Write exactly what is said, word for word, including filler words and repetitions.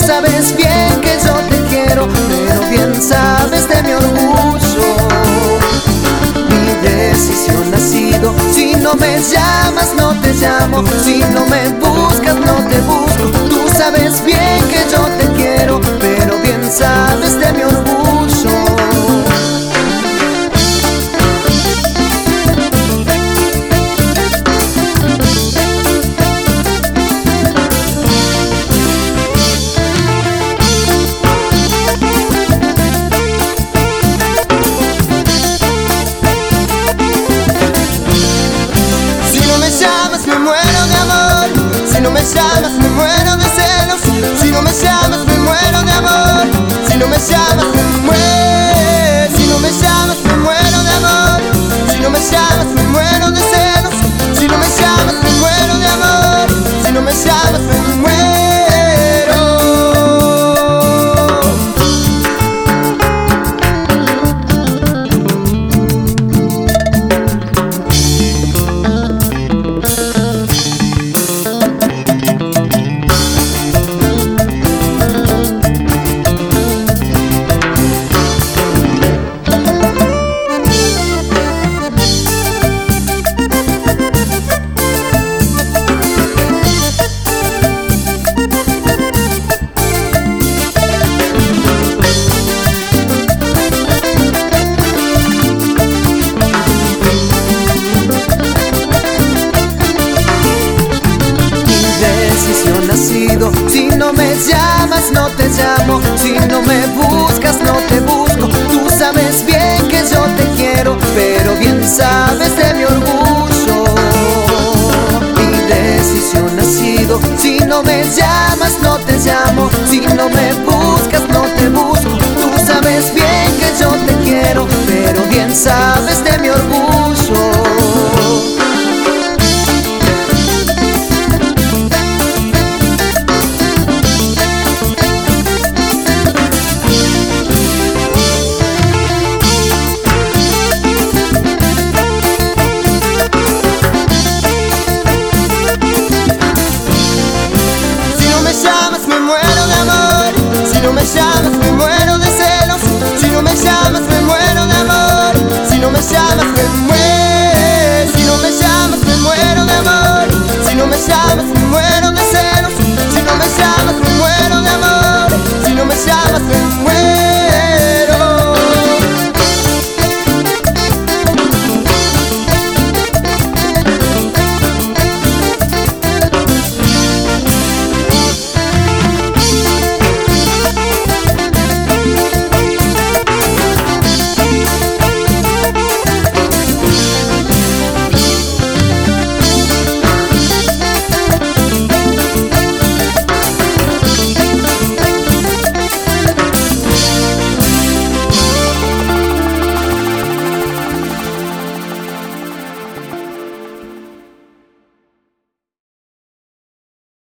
sabes bien que yo te quiero, pero bien sabes de mi orgullo. Mi decisión ha sido: si no me llamas, no te llamo. Si no me buscas, no te busco. Tú sabes bien que yo te quiero, pero bien sabes de mi orgullo. Si no me llamas me muero de celos, si no me llamas me muero de amor, si no me llamas me muero, si no me llamas me muero de amor, si no me llamas me muero de celos, si no me llamas me muero de amor, si no me llamas me muero. Si no me llamas, no te llamo. Si no me buscas, no te busco. Tú sabes bien que yo te quiero, pero bien sabes de mi orgullo. Mi decisión ha sido: si no me llamas, no te llamo. Si no me buscas, no te busco. Tú sabes bien que yo te quiero, pero bien sabes de mi orgullo.